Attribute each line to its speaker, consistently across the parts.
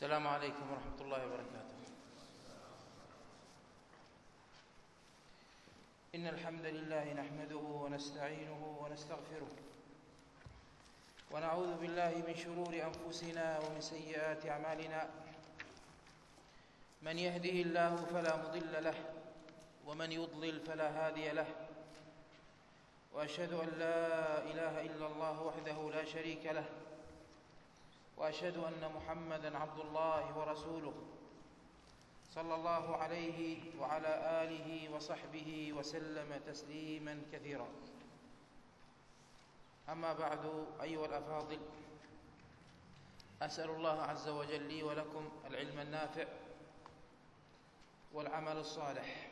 Speaker 1: السلام عليكم ورحمة الله وبركاته. إن الحمد لله نحمده ونستعينه ونستغفره ونعوذ بالله من شرور أنفسنا ومن سيئات أعمالنا. من يهده الله فلا مضل له ومن يضلل فلا هادي له، وأشهد أن لا إله إلا الله وحده لا شريك له، وأشهد أن محمدًا عبد الله ورسوله صلى الله عليه وعلى آله وصحبه وسلم تسليمًا كثيرًا. أما بعد، أيها الأفاضل، أسأل الله عز وجل لي ولكم العلم النافع والعمل الصالح.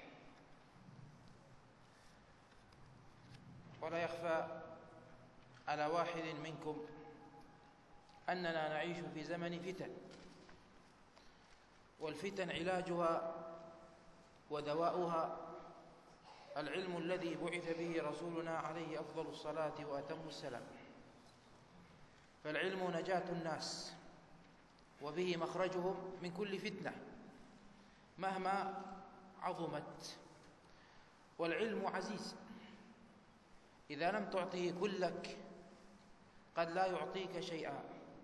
Speaker 1: ولا يخفى على واحد منكم أننا نعيش في زمن فتن، والفتن علاجها ودواؤها العلم الذي بعث به رسولنا عليه أفضل الصلاة وأتم السلام. فالعلم نجاة الناس، وبه مخرجهم من كل فتنة مهما عظمت. والعلم عزيز، إذا لم تعطه كلك قد لا يعطيك شيئا.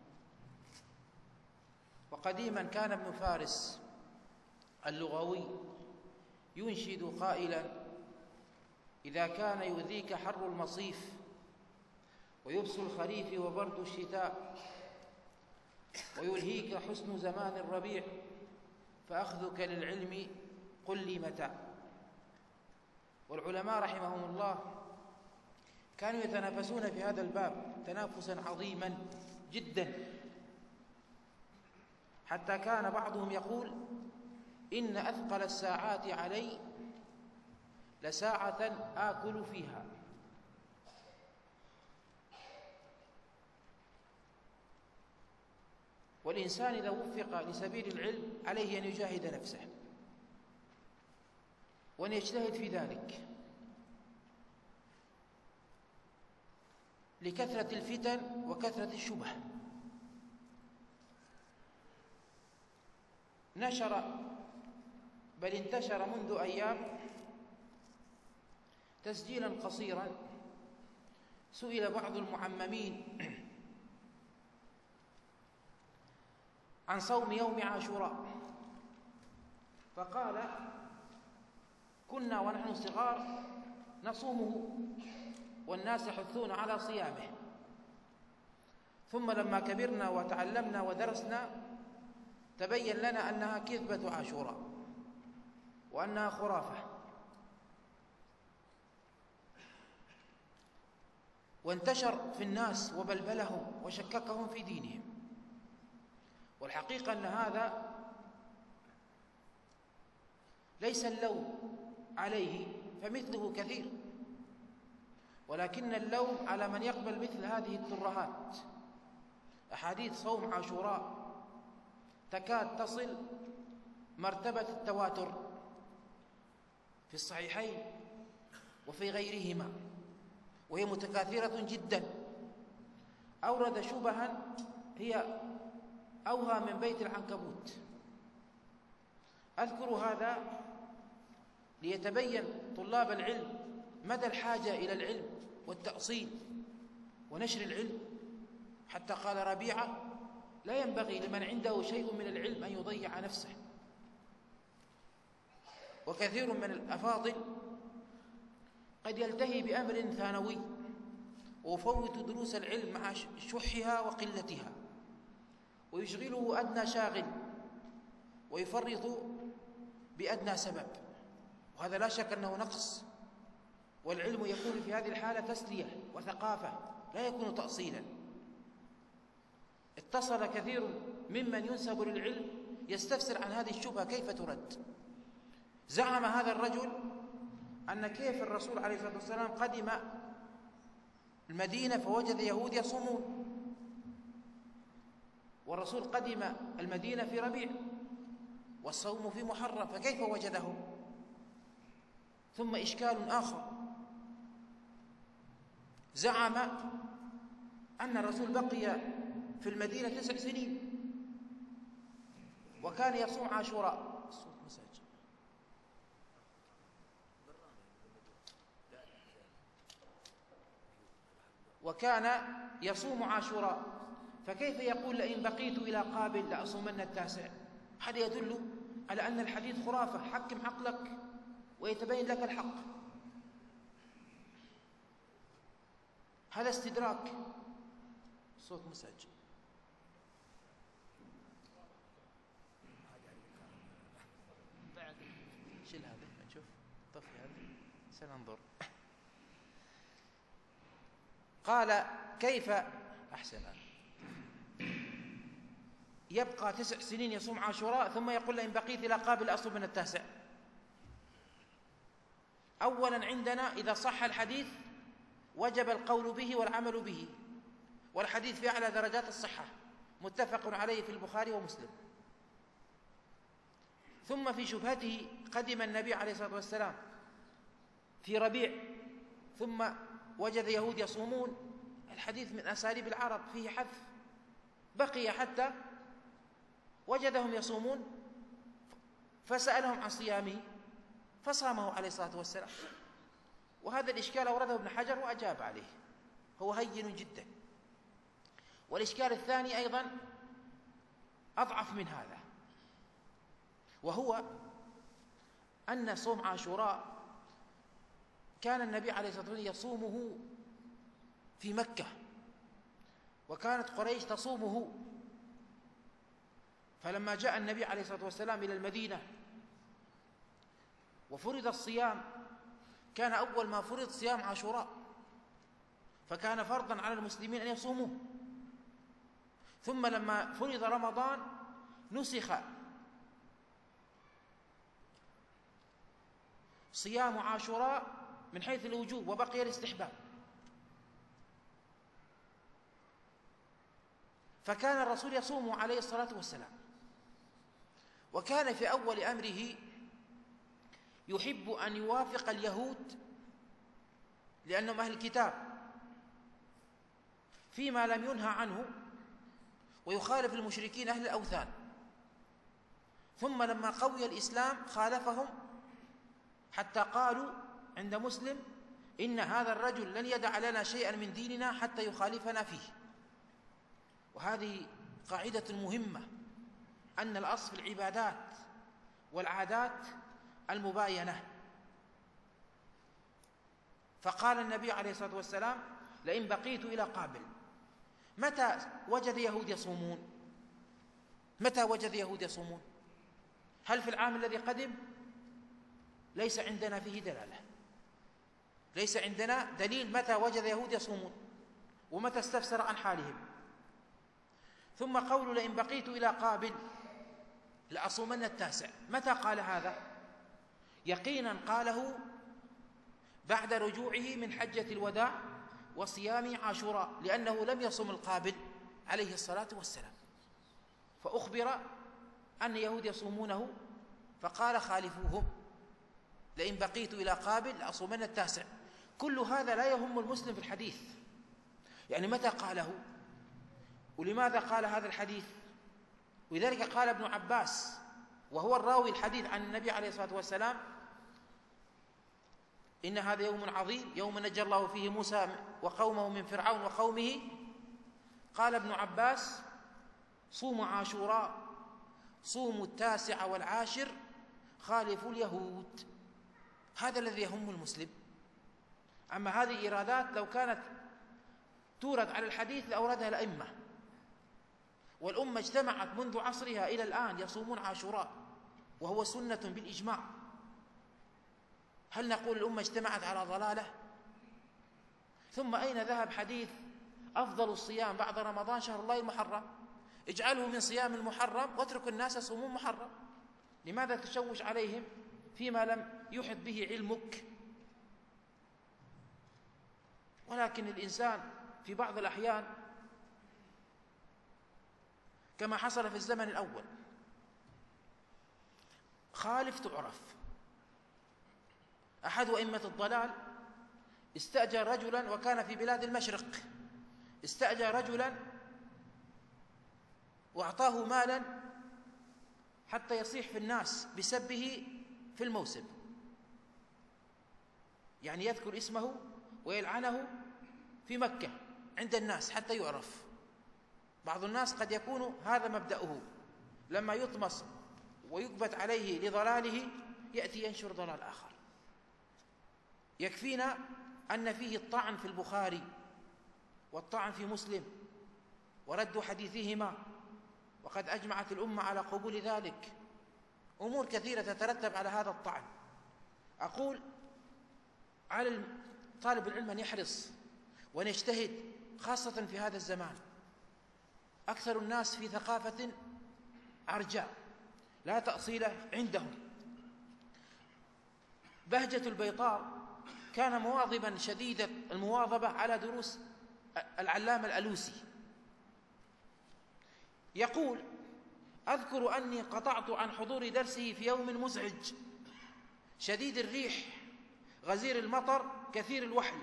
Speaker 1: وقديما كان ابن فارس اللغوي ينشد قائلا: إذا كان يؤذيك حر المصيف ويبس الخريف وبرد الشتاء ويلهيك حسن زمان الربيع فأخذك للعلم قل لي متى. والعلماء رحمهم الله كانوا يتنافسون في هذا الباب تنافسا عظيما جدا، حتى كان بعضهم يقول: إن أثقل الساعات علي لساعة آكل فيها. والإنسان إذا وفق لسبيل العلم عليه أن يجاهد نفسه وأن يجتهد في ذلك، لكثرة الفتن وكثرة الشبه. انتشر منذ أيام تسجيلا قصيرا، سئل بعض المعممين عن صوم يوم عاشوراء فقال: كنا ونحن صغار نصومه والناس يحثون على صيامه، ثم لما كبرنا وتعلمنا ودرسنا تبين لنا أنها كذبة عاشوراء وأنها خرافة. وانتشر في الناس وبلبلهم وشككهم في دينهم. والحقيقة أن هذا ليس اللوم عليه، فمثله كثير، ولكن اللوم على من يقبل مثل هذه الترهات. أحاديث صوم عاشوراء تكاد تصل مرتبة التواتر في الصحيحين وفي غيرهما، وهي متكاثرة جدا. أورد شبها هي أوهى من بيت العنكبوت. أذكر هذا ليتبين طلاب العلم مدى الحاجة إلى العلم والتأصيل ونشر العلم. حتى قال ربيعة: لا ينبغي لمن عنده شيء من العلم أن يضيع نفسه. وكثير من الأفاضل قد يلتهي بأمر ثانوي ويفوت دروس العلم مع شحها وقلتها، ويشغله أدنى شاغل ويفرط بأدنى سبب، وهذا لا شك أنه نقص. والعلم يكون في هذه الحالة تسلية وثقافة، لا يكون تأصيلا. اتصل كثير ممن ينسب للعلم يستفسر عن هذه الشبهة كيف ترد. زعم هذا الرجل أن كيف الرسول عليه الصلاة والسلام قدم المدينة فوجد يهود يصومون، والرسول قدم المدينة في ربيع والصوم في محرم، فكيف وجدهم؟ ثم إشكال آخر: زعم أن الرسول بقي في المدينة 9 سنين وكان يصوم عاشوراء. الصوت مساج. وكان يصوم عاشوراء، فكيف يقول لئن بقيت إلى قابل لأصومن التاسع؟ هذا يدل على أن الحديث خرافة. حكم عقلك ويتبين لك الحق. هذا استدراك. صوت مسجل. شيل هذا نشوف. طفي هذا سننظر. قال كيف أحسن يبقى 9 سنين يصوم عاشوراء ثم يقول لئن بقيت إلى قابل أصوم من التاسع؟ أولا عندنا إذا صح الحديث وجب القول به والعمل به، والحديث في أعلى درجات الصحة، متفق عليه في البخاري ومسلم. ثم في شبهته قدم النبي عليه الصلاة والسلام في ربيع ثم وجد يهود يصومون. الحديث من أساليب العرب فيه حذف، بقي حتى وجدهم يصومون فسألهم عن صيامه فصامه عليه الصلاة والسلام. وهذا الإشكال أورده ابن حجر وأجاب عليه، هو هين جدا. والإشكال الثاني أيضا أضعف من هذا، وهو أن صوم عاشوراء كان النبي عليه الصلاة والسلام يصومه في مكة، وكانت قريش تصومه. فلما جاء النبي عليه الصلاة والسلام إلى المدينة وفرض الصيام، كان أول ما فرض صيام عاشوراء، فكان فرضا على المسلمين أن يصوموه. ثم لما فرض رمضان نسخ صيام عاشوراء من حيث الوجوب وبقي الاستحباب. فكان الرسول يصوم عليه الصلاة والسلام، وكان في أول أمره يحب أن يوافق اليهود لأنهم أهل الكتاب فيما لم ينهى عنه، ويخالف المشركين أهل الأوثان. ثم لما قوي الإسلام خالفهم حتى قالوا عند مسلم إن هذا الرجل لن يدع لنا شيئا من ديننا حتى يخالفنا فيه. وهذه قاعدة مهمة، أن الأصل في العبادات والعادات المباينة. فقال النبي عليه الصلاة والسلام لئن بقيت إلى قابل. متى وجد يهود يصومون؟ متى وجد يهود يصومون؟ هل في العام الذي قدم؟ ليس عندنا فيه دلالة، ليس عندنا دليل متى وجد يهود يصومون ومتى استفسر عن حالهم. ثم قول لئن بقيت إلى قابل لأصومن التاسع، متى قال هذا؟ يقينا قاله بعد رجوعه من حجة الوداع وصيام عاشوراء، لأنه لم يصم القابل عليه الصلاة والسلام، فأخبر أن يهود يصومونه فقال خالفوهم لئن بقيت إلى قابل لأصومن التاسع. كل هذا لا يهم المسلم في الحديث، يعني متى قاله ولماذا قال هذا الحديث. ولذلك قال ابن عباس وهو الراوي الحديث عن النبي عليه الصلاة والسلام إن هذا يوم عظيم يوم نجى الله فيه موسى وقومه من فرعون وقومه. قال ابن عباس صوموا عاشوراء، صوموا 9 و10، خالفوا اليهود. هذا الذي يهم المسلم. أما هذه إيرادات لو كانت تورد على الحديث لأوردها الأئمة، والأمة اجتمعت منذ عصرها إلى الآن يصومون عاشوراء وهو سنة بالإجماع. هل نقول الأمة اجتمعت على ضلالة؟ ثم أين ذهب حديث أفضل الصيام بعد رمضان شهر الله المحرم؟ اجعله من صيام المحرم واترك الناس يصومون محرم. لماذا تشوش عليهم فيما لم يحط به علمك؟ ولكن الإنسان في بعض الأحيان كما حصل في الزمن الأول خالف تعرف. أحد أئمة الضلال استأجر رجلا وكان في بلاد المشرق، استأجر رجلا وأعطاه مالا حتى يصيح في الناس بسبه في الموسم، يعني يذكر اسمه ويلعنه في مكة عند الناس حتى يعرف. بعض الناس قد يكون هذا مبدأه، لما يطمس ويكبت عليه لضلاله يأتي ينشر ضلال آخر. يكفينا أن فيه الطعن في البخاري والطعن في مسلم ورد حديثهما، وقد أجمعت الأمة على قبول ذلك. أمور كثيرة تترتب على هذا الطعن. أقول على طالب العلم أن يحرص وأن يجتهد، خاصة في هذا الزمان. أكثر الناس في ثقافة عرجاء لا تأصيل عندهم. بهجة البيطار كان مواظبا شديد المواظبة على دروس العلامة الألوسي. يقول: أذكر أني قطعت عن حضور درسه في يوم مزعج شديد الريح غزير المطر كثير الوحل.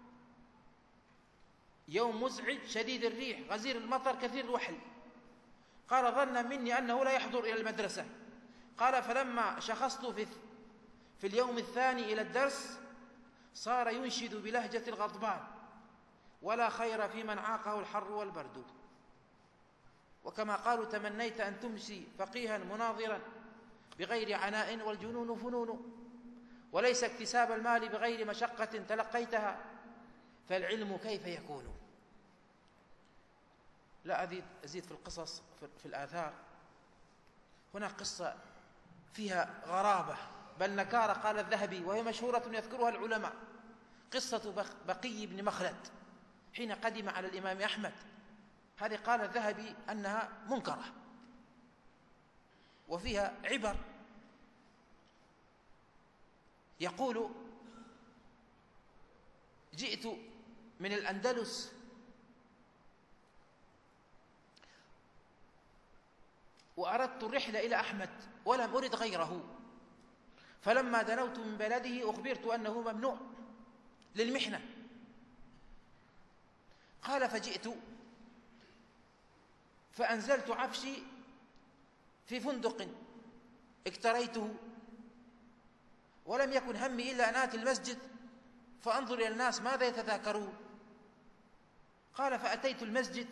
Speaker 1: يوم مزعج شديد الريح غزير المطر كثير الوحل. قال: ظنا مني أنه لا يحضر إلى المدرسة. قال: فلما شخصت في اليوم الثاني إلى الدرس صار ينشد بلهجة الغضبان: ولا خير في من عاقه الحر والبرد. وكما قالوا: تمنيت أن تمسي فقيها مناظرا بغير عناء والجنون فنون، وليس اكتساب المال بغير مشقة تلقيتها، فالعلم كيف يكون. لا أزيد في القصص في الآثار. هنا قصة فيها غرابة بل نكارة، قال الذهبي، وهي مشهورة يذكرها العلماء. قصة بقي بن مخلد حين قدم على الإمام أحمد. هذه قال الذهبي أنها منكرة وفيها عبر. يقول: جئت من الأندلس وأردت الرحلة إلى أحمد ولم أرد غيره، فلما دنوت من بلده أخبرت أنه ممنوع للمحنة. قال: فجئت فأنزلت عفشي في فندق اكتريته، ولم يكن همي إلا أن آتي المسجد فأنظر إلى الناس ماذا يتذاكرون. قال: فأتيت المسجد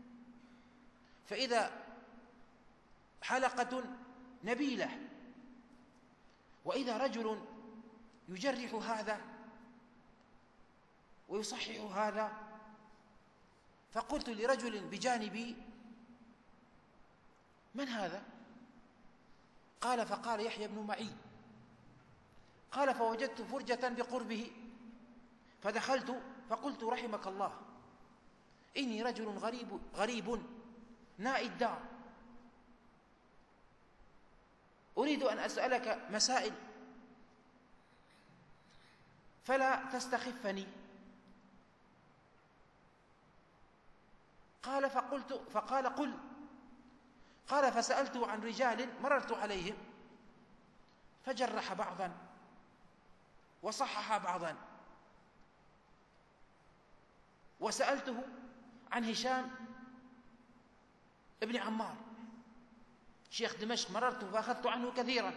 Speaker 1: فإذا حلقة نبيلة، وإذا رجل يجرح هذا ويصحح هذا. فقلت لرجل بجانبي: من هذا؟ قال: فقال: يحيى بن معين. قال: فوجدت فرجة بقربه فدخلت فقلت: رحمك الله، إني رجل غريب نائي الدار، أريد أن أسألك مسائل فلا تستخفني. فقال: قل. قال: فسألته عن رجال مررت عليهم فجرح بعضا وصحح بعضا، وسألته عن هشام ابن عمار شيخ دمشق، مررت فأخذت عنه كثيرا.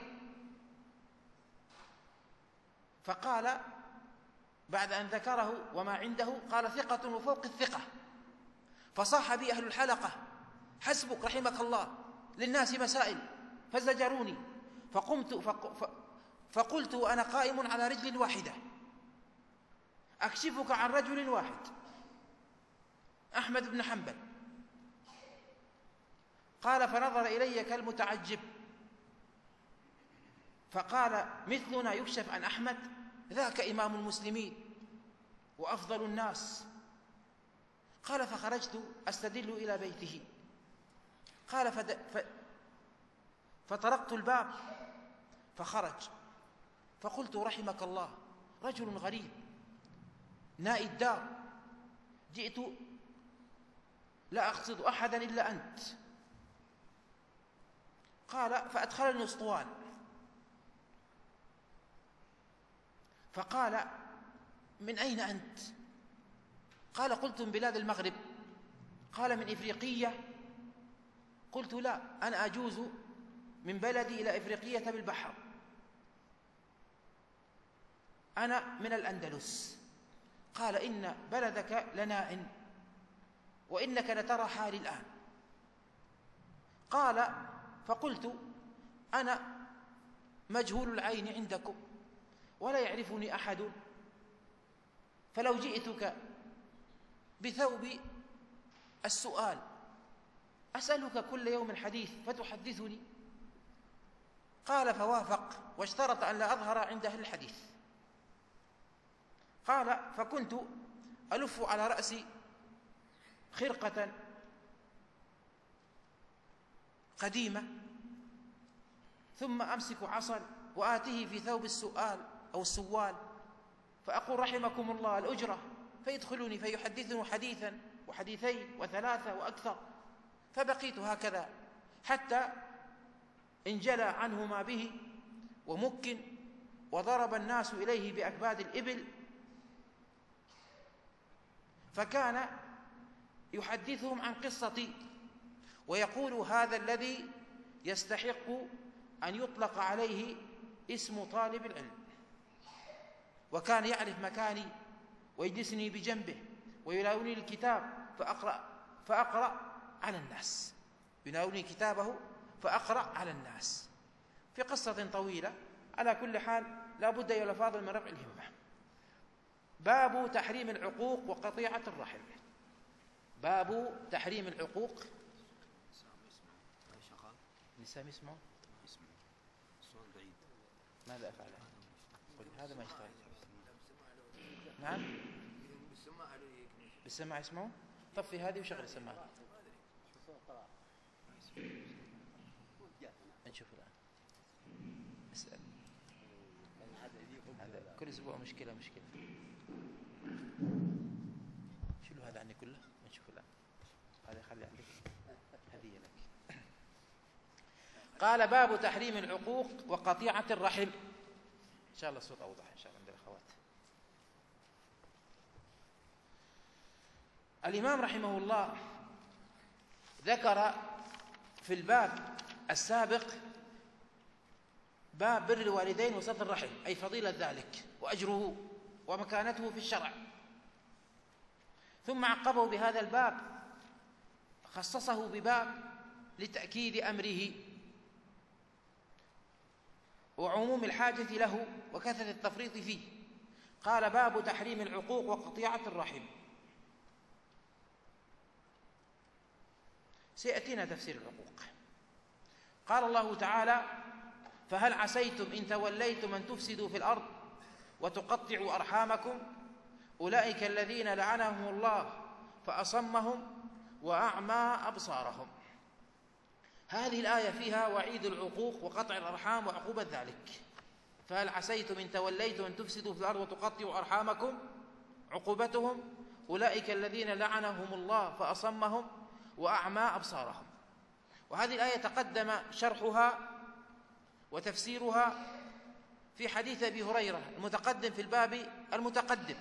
Speaker 1: فقال بعد أن ذكره وما عنده، قال: ثقة وفوق الثقة. فصاح بي أهل الحلقة: حسبك رحمك الله، للناس مسائل. فزجروني فقمت فقلت وأنا قائم على رجل واحدة: أكشفك عن رجل واحد، أحمد بن حنبل. قال: فنظر إلي كالمتعجب فقال: مثلنا يكشف عن أحمد؟ ذاك إمام المسلمين وأفضل الناس. قال: فخرجت أستدل إلى بيته. قال: فطرقت الباب فخرج، فقلت: رحمك الله، رجل غريب نائي الدار، جئت لا أقصد أحدا إلا أنت. قال: فأدخلني الأسطوان فقال: من أين أنت؟ قال: قلت: من بلاد المغرب. قال: من إفريقية؟ قلت: لا، أنا أجوز من بلدي إلى إفريقية بالبحر، أنا من الأندلس. قال: إن بلدك لنائن وإنك لترى حالي الآن. قال: فقلت: أنا مجهول العين عندكم ولا يعرفني أحد، فلو جئتك بثوب السؤال أسألك كل يوم الحديث فتحدثني؟ قال: فوافق واشترط أن لا أظهر عند أهل الحديث. قال: فكنت ألف على رأسي خرقة قديمة، ثم أمسك عصا وآتيه في ثوب السؤال أو السوال، فأقول: رحمكم الله الأجرة، فيدخلني فيحدثني حديثا وحديثين وثلاثة وأكثر. فبقيت هكذا حتى انجلى عنه ما به ومكن، وضرب الناس إليه بأكباد الإبل، فكان يحدثهم عن قصتي ويقول: هذا الذي يستحق أن يطلق عليه اسم طالب العلم. وكان يعرف مكاني ويجلسني بجنبه ويناولني الكتاب فأقرأ على الناس، يناولني كتابه فأقرأ على الناس. في قصة طويلة. على كل حال لا بد أيها الأفاضل من رفع الهمة. باب تحريم العقوق وقطيعة الرحم. باب تحريم العقوق. نسام اسمه
Speaker 2: الصوت بعيد.
Speaker 1: ماذا أفعل؟ قل هذا ما يشتغل. نعم بالسماع اسمه. طفي هذه وشغل السماعة. نشوف الآن. اسأل. هذا كل أسبوع مشكلة. شيلوا هذا عني كله. نشوف الآن. هذا خلي عندك هدية لك. قال: باب تحريم العقوق وقطيعة الرحم. إن شاء الله الصوت أوضح إن شاء الله عند الأخوات. الإمام رحمه الله ذكر في الباب السابق باب بر الوالدين وصلة الرحم، أي فضيلة ذلك وأجره ومكانته في الشرع، ثم عقبه بهذا الباب، خصصه بباب لتأكيد أمره وعموم الحاجة له وكثرة التفريط فيه. قال: باب تحريم العقوق وقطيعة الرحم. سيأتينا تفسير العقوق. قال الله تعالى: فهل عسيتم إن توليتم أن تفسدوا في الأرض وتقطعوا أرحامكم أولئك الذين لعنهم الله فأصمهم وأعمى أبصارهم. هذه الآية فيها وعيد العقوق وقطع الأرحام وعقوبة ذلك. فهل عسيتم إن توليتم أن تفسدوا في الأرض وتقطعوا أرحامكم، عقوبتهم أولئك الذين لعنهم الله فأصمهم وأعمى أبصارهم. وهذه الآية تقدم شرحها وتفسيرها في حديث أبي هريرة المتقدم في الباب المتقدم.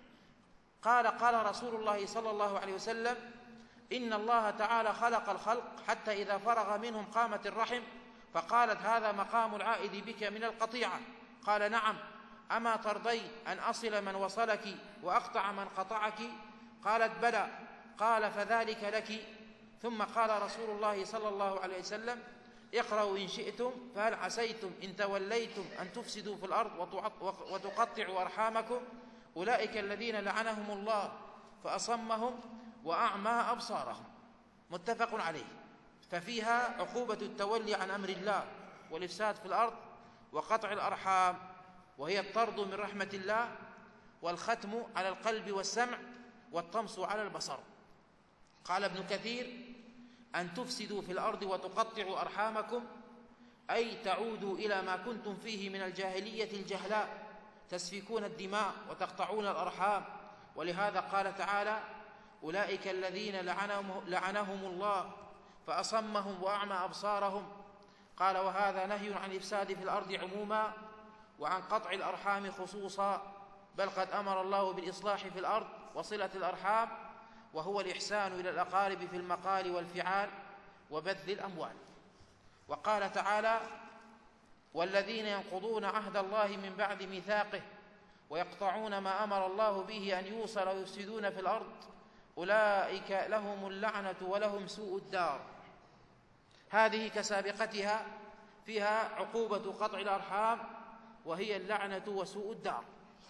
Speaker 1: قال رسول الله صلى الله عليه وسلم: إن الله تعالى خلق الخلق حتى إذا فرغ منهم قامت الرحم فقالت: هذا مقام العائد بك من القطيعة. قال: نعم، أما ترضين أن أصل من وصلك وأقطع من قطعك؟ قالت: بلى. قال: فذلك لك. ثم قال رسول الله صلى الله عليه وسلم: اقرأوا إن شئتم: فهل عسيتم إن توليتم أن تفسدوا في الأرض وتقطعوا أرحامكم أولئك الذين لعنهم الله فأصمهم وأعمى أبصارهم. متفق عليه. ففيها عقوبة التولي عن أمر الله والإفساد في الأرض وقطع الأرحام، وهي الطرد من رحمة الله والختم على القلب والسمع والطمس على البصر. قال ابن كثير: أن تفسدوا في الأرض وتقطعوا أرحامكم أي تعودوا إلى ما كنتم فيه من الجاهلية الجهلاء، تسفكون الدماء وتقطعون الأرحام. ولهذا قال تعالى: أولئك الذين لعنهم الله فأصمهم وأعمى أبصارهم. قال: وهذا نهي عن الإفساد في الأرض عموما وعن قطع الأرحام خصوصا، بل قد أمر الله بالإصلاح في الأرض وصلة الأرحام، وهو الإحسان إلى الأقارب في المقال والفعال وبذل الأموال. وقال تعالى: والذين ينقضون عهد الله من بعد ميثاقه ويقطعون ما أمر الله به أن يوصل ويفسدون في الأرض أولئك لهم اللعنة ولهم سوء الدار. هذه كسابقتها فيها عقوبة قطع الأرحام، وهي اللعنة وسوء الدار.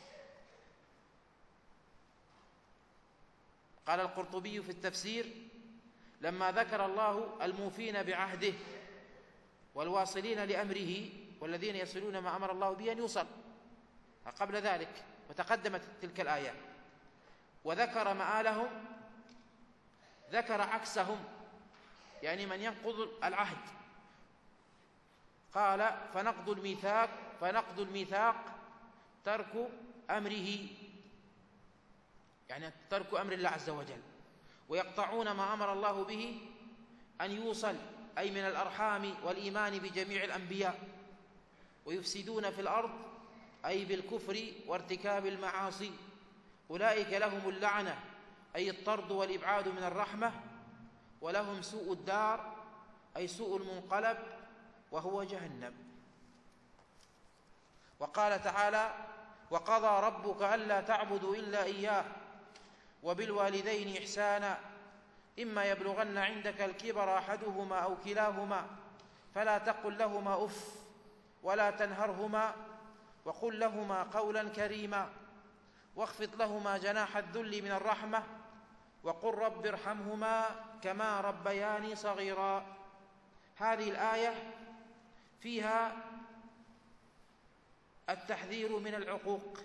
Speaker 1: قال القرطبي في التفسير: لما ذكر الله الموفين بعهده والواصلين لأمره والذين يصلون ما أمر الله به أن يوصل قبل ذلك، وتقدمت تلك الآية، وذكر مآلهم ذكر عكسهم، يعني من ينقض العهد. قال: فنقض الميثاق ترك أمره، يعني ترك أمر الله عز وجل. ويقطعون ما أمر الله به أن يوصل، أي من الأرحام والإيمان بجميع الأنبياء. ويفسدون في الأرض، أي بالكفر وارتكاب المعاصي. أولئك لهم اللعنة، أي الطرد والإبعاد من الرحمة. ولهم سوء الدار، أي سوء المنقلب، وهو جهنم. وقال تعالى: وقضى ربك ألا تعبدوا إلا إياه وبالوالدين إحسانا إما يبلغن عندك الكبر أحدهما أو كلاهما فلا تقل لهما أف ولا تنهرهما وقل لهما قولا كريما واخفض لهما جناح الذل من الرحمة وقل رب ارحمهما كما ربياني صغيرا. هذه الآية فيها التحذير من العقوق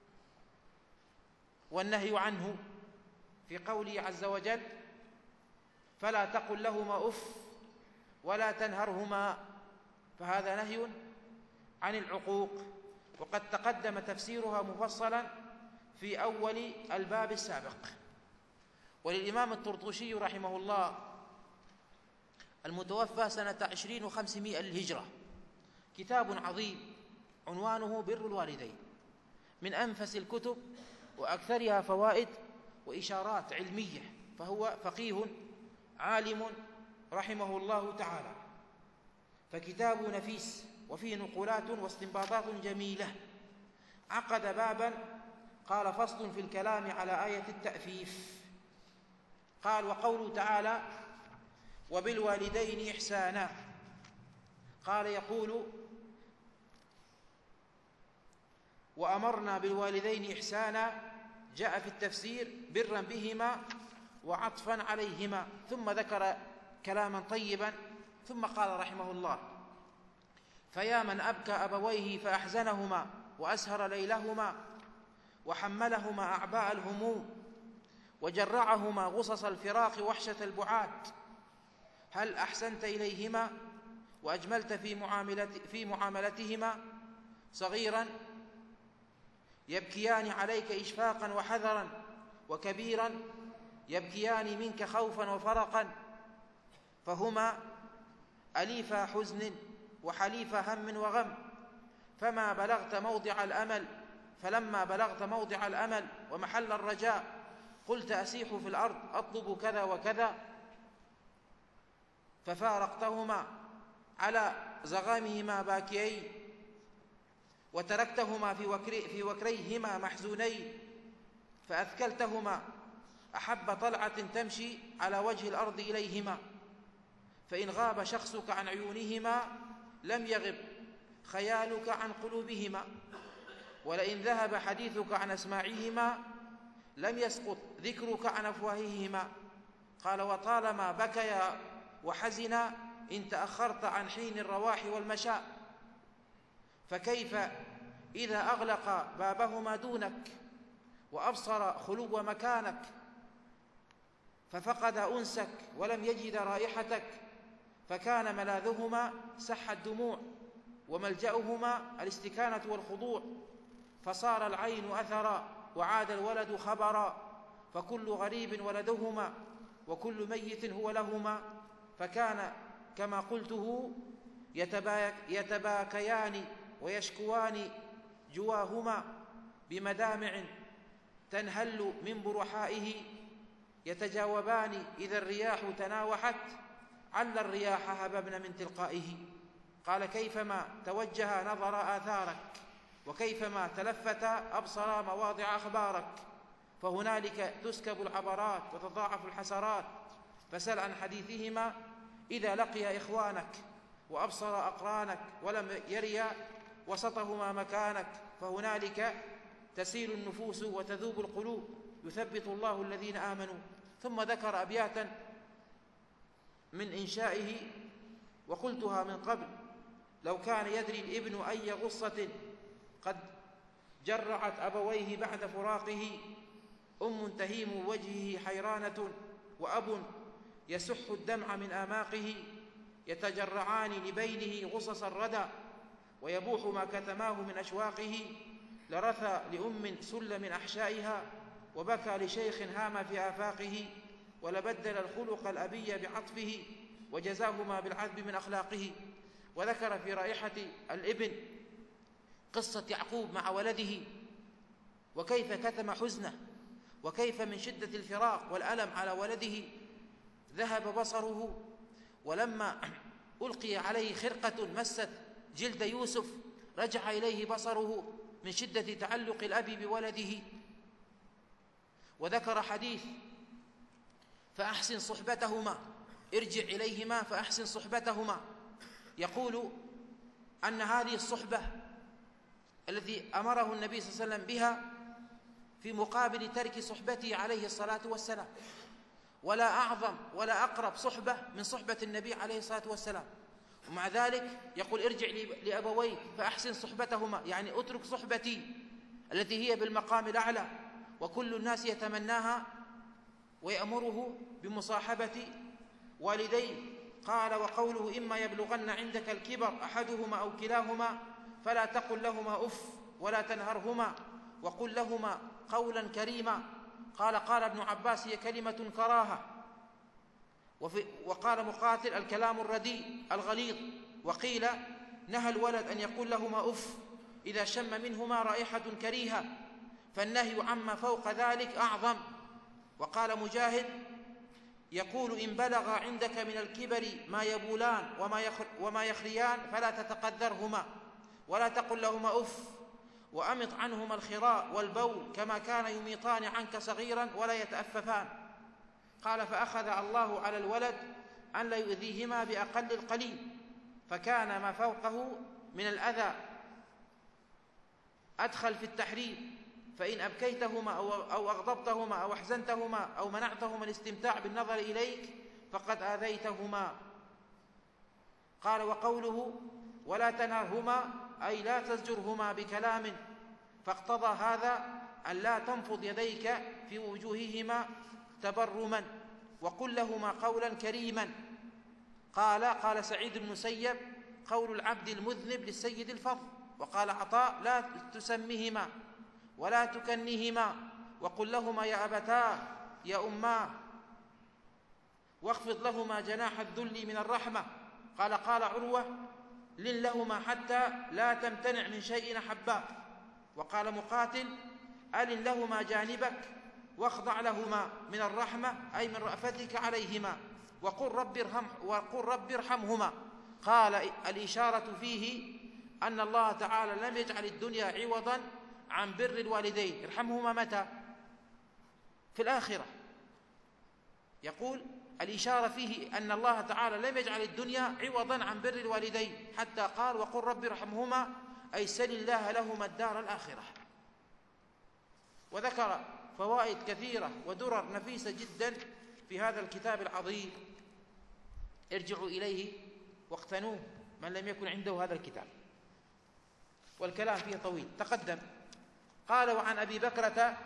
Speaker 1: والنهي عنه، في قوله عز وجل: فلا تقل لهما أف ولا تنهرهما، فهذا نهي عن العقوق، وقد تقدم تفسيرها مفصلا في أول الباب السابق. وللإمام الطرطوشي رحمه الله المتوفى سنة 20 و500 للهجرة كتاب عظيم عنوانه بر الوالدين، من أنفس الكتب وأكثرها فوائد وإشارات علمية، فهو فقيه عالم رحمه الله تعالى، فكتاب نفيس وفيه نقولات واستنباطات جميلة. عقد بابا قال: فصل في الكلام على آية التأفيف. قال: وقوله تعالى: وبالوالدين إحسانا. قال: يقول: وأمرنا بالوالدين إحسانا، جاء في التفسير برا بهما وعطفا عليهما، ثم ذكر كلاما طيبا، ثم قال رحمه الله: فيا من أبكى أبويه فأحزنهما وأسهر ليلهما وحملهما أعباء الهموم وجرعهما غصص الفراق وحشة البعاد، هل أحسنت إليهما وأجملت في معاملتهما؟ صغيرا يبكيان عليك إشفاقا وحذرا، وكبيرا يبكيان منك خوفا وفرقا، فهما أليفا حزن وحليفا هم وغم، فلما بلغت موضع الأمل ومحل الرجاء قلت أسيح في الأرض أطلب كذا وكذا، ففارقتهما على زغامهما باكيين وتركتهما في وكريهما محزونين، فأثكلتهما أحب طلعة تمشي على وجه الأرض إليهما، فإن غاب شخصك عن عيونهما لم يغب خيالك عن قلوبهما، ولئن ذهب حديثك عن أسماعهما لم يسقط ذكرك عن أفواههما. قال: وطالما بكيا وحزنا إن تأخرت عن حين الرواح والمشاء، فكيف إذا أغلق بابهما دونك وأبصر خلو مكانك، ففقد أنسك ولم يجد رائحتك، فكان ملاذهما سح الدموع وملجأهما الاستكانة والخضوع، فصار العين أثرا وعاد الولد خبرا، فكل غريب ولدهما وكل ميت هو لهما، فكان كما قلته يتباكيان ويشكوان جواهما بمدامع تنهل من برحائه، يتجاوبان إذا الرياح تناوحت، عل الرياح هببن من تلقائه. قال كيفما توجه نظر آثارك، وكيفما تلفت أبصر مواضع أخبارك، فهنالك تسكب العبرات وتضاعف الحسرات، فسل عن حديثهما إذا لقي إخوانك وأبصر أقرانك ولم يري وسطهما مكانك، فهنالك تسيل النفوس وتذوب القلوب، يثبت الله الذين آمنوا. ثم ذكر أبياتا من إنشائه وقلتها من قبل: لو كان يدري الابن أي غصة قد جرعت أبويه بعد فراقه، تهيم وجهه حيرانة، وأب يسح الدمع من آماقه، يتجرعان لبينه غصص الردى، ويبوح ما كتماه من أشواقه، لرثى لأم سل من أحشائها، وبكى لشيخ هام في آفاقه، ولبدل الخلق الأبي بعطفه، وجزاهما بالعذب من أخلاقه. وذكر في رائحة الابن قصة يعقوب مع ولده، وكيف كتم حزنه، وكيف من شدة الفراق والألم على ولده ذهب بصره، ولما ألقي عليه خرقة مست جلد يوسف رجع إليه بصره من شدة تعلق الأب بولده. وذكر حديث فأحسن صحبتهما، ارجع إليهما فأحسن صحبتهما، يقول أن هذه الصحبة التي أمره النبي صلى الله عليه وسلم بها في مقابل ترك صحبته عليه الصلاة والسلام، ولا أعظم ولا أقرب صحبة من صحبة النبي عليه الصلاة والسلام. ومع ذلك يقول ارجع لأبويك فأحسن صحبتهما، يعني اترك صحبتي التي هي بالمقام الأعلى وكل الناس يتمناها، ويأمره بمصاحبة والديه. قال وقوله إما يبلغن عندك الكبر أحدهما أو كلاهما فلا تقل لهما أف ولا تنهرهما وقل لهما قولا كريما. قال ابن عباس هي كلمة كراهة. وقال مقاتل الكلام الرديء الغليظ. وقيل نهى الولد أن يقول لهما أف إذا شم منهما رائحة كريهة، فالنهي عما فوق ذلك أعظم. وقال مجاهد يقول إن بلغ عندك من الكبر ما يبولان وما يخريان فلا تتقدرهما ولا تقل لهما أف، وأمط عنهما الخراء والبول كما كان يميطان عنك صغيرا ولا يتأففان. قال فأخذ الله على الولد أن لا يؤذيهما بأقل القليل، فكان ما فوقه من الأذى أدخل في التحريم، فإن أبكيتهما أو أغضبتهما أو أحزنتهما أو منعتهما الاستمتاع بالنظر إليك فقد آذيتهما. قال وقوله ولا تنهرهما أي لا تزجرهما بكلام، فاقتضى هذا أن لا تنفض يديك في وجوههما تبرما، وقل لهما قولا كريما. قال سعيد بن المسيب قول العبد المذنب للسيد الفضل. وقال عطاء لا تسمهما ولا تكنهما وقل لهما يا أبتاه يا أماه واخفض لهما جناح الذل من الرحمة. قال عروة لن لهما حتى لا تمتنع من شيء أحباه. وقال مقاتل ألن لهما جانبك واخضع لهما من الرحمة أي من رأفتك عليهما وقل رب ارحمهما. قال الإشارة فيه أن الله تعالى لم يجعل الدنيا عوضا عن بر الوالدين. ارحمهما متى؟ في الآخرة. يقول الإشارة فيه أن الله تعالى لم يجعل الدنيا عوضا عن بر الوالدين، حتى قال وقل رب ارحمهما أي سل الله لهما الدار الآخرة. وذكر فوائد كثيرة ودرر نفيسة جدا في هذا الكتاب العظيم، ارجعوا إليه واقتنوه من لم يكن عنده هذا الكتاب، والكلام فيه طويل تقدم. قال وعن أبي بكرة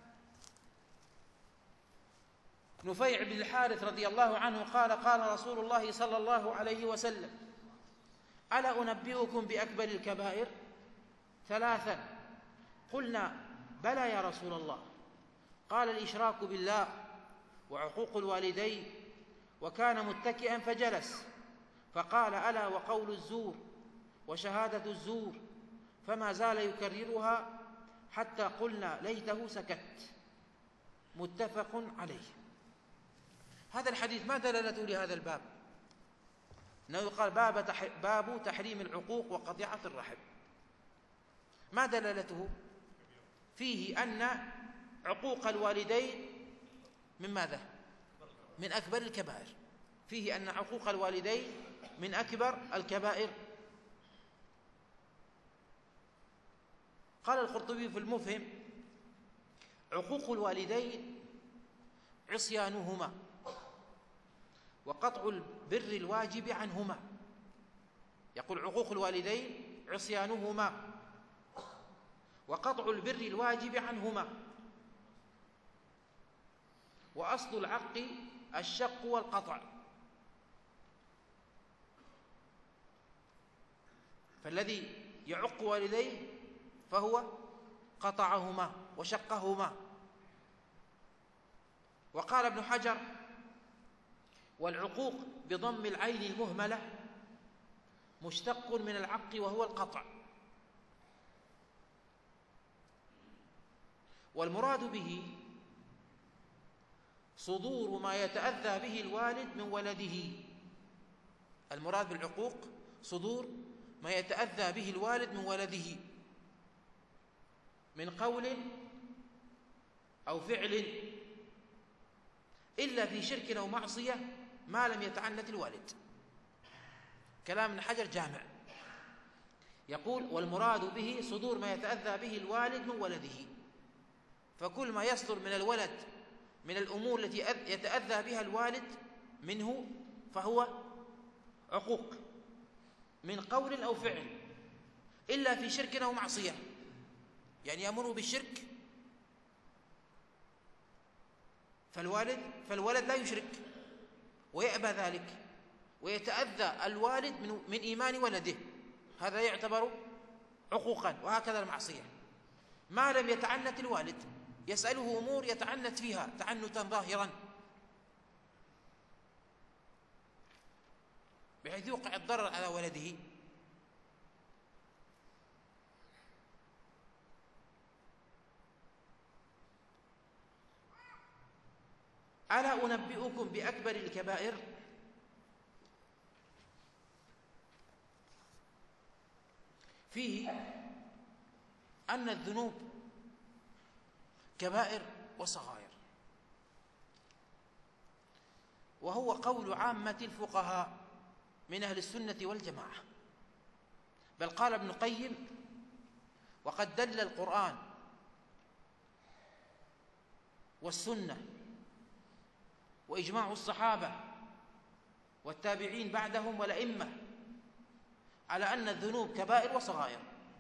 Speaker 1: نفيع بن الحارث رضي الله عنه قال رسول الله صلى الله عليه وسلم ألا أنبئكم بأكبر الكبائر؟ ثلاثا. قلنا بلى يا رسول الله. قال الإشراك بالله وعقوق الوالدين. وكان متكئا فجلس فقال ألا وقول الزور وشهادة الزور، فما زال يكررها حتى قلنا ليته سكت. متفق عليه. هذا الحديث ما دلالته لهذا الباب؟ أنه يقال باب تحريم العقوق وقطيعة الرحم. ما دلالته؟ فيه أن عقوق الوالدين من ماذا؟ من أكبر الكبائر. فيه أن عقوق الوالدين من أكبر الكبائر. قال القرطبي في المفهم: عقوق الوالدين عصيانهما وقطع البر الواجب عنهما. يقول عقوق الوالدين عصيانهما وقطع البر الواجب عنهما، وأصل العق الشق والقطع. فالذي يعق والديه فهو قطعهما وشقهما. وقال ابن حجر: والعقوق بضم العين المهملة مشتق من العق وهو القطع، والمراد به صدور ما يتأذى به الوالد من ولده. المراد بالعقوق صدور ما يتأذى به الوالد من ولده من قول أو فعل، إلا في شرك أو معصية ما لم يتعنت الوالد. كلام ابن حجر جامع، يقول: والمراد به صدور ما يتأذى به الوالد من ولده. فكل ما يصدر من الولد من الأمور التي يتأذى بها الوالد منه فهو عقوق من قول أو فعل، إلا في شرك أو معصية. يعني يأمره بالشرك فالولد لا يشرك ويأبى ذلك، ويتأذى الوالد من إيمان ولده، هذا يعتبر عقوقا. وهكذا المعصية ما لم يتعنت الوالد، يسأله أمور يتعنت فيها تعنتا ظاهرا بحيث يوقع الضرر على ولده. ألا أنبئكم بأكبر الكبائر؟ فيه أن الذنوب كبائر وصغائر، وهو قول عامة الفقهاء من أهل السنة والجماعة. بل قال ابن القيم: وقد دل القرآن والسنة وإجماع الصحابة والتابعين بعدهم والأئمة على أن الذنوب كبائر وصغائر.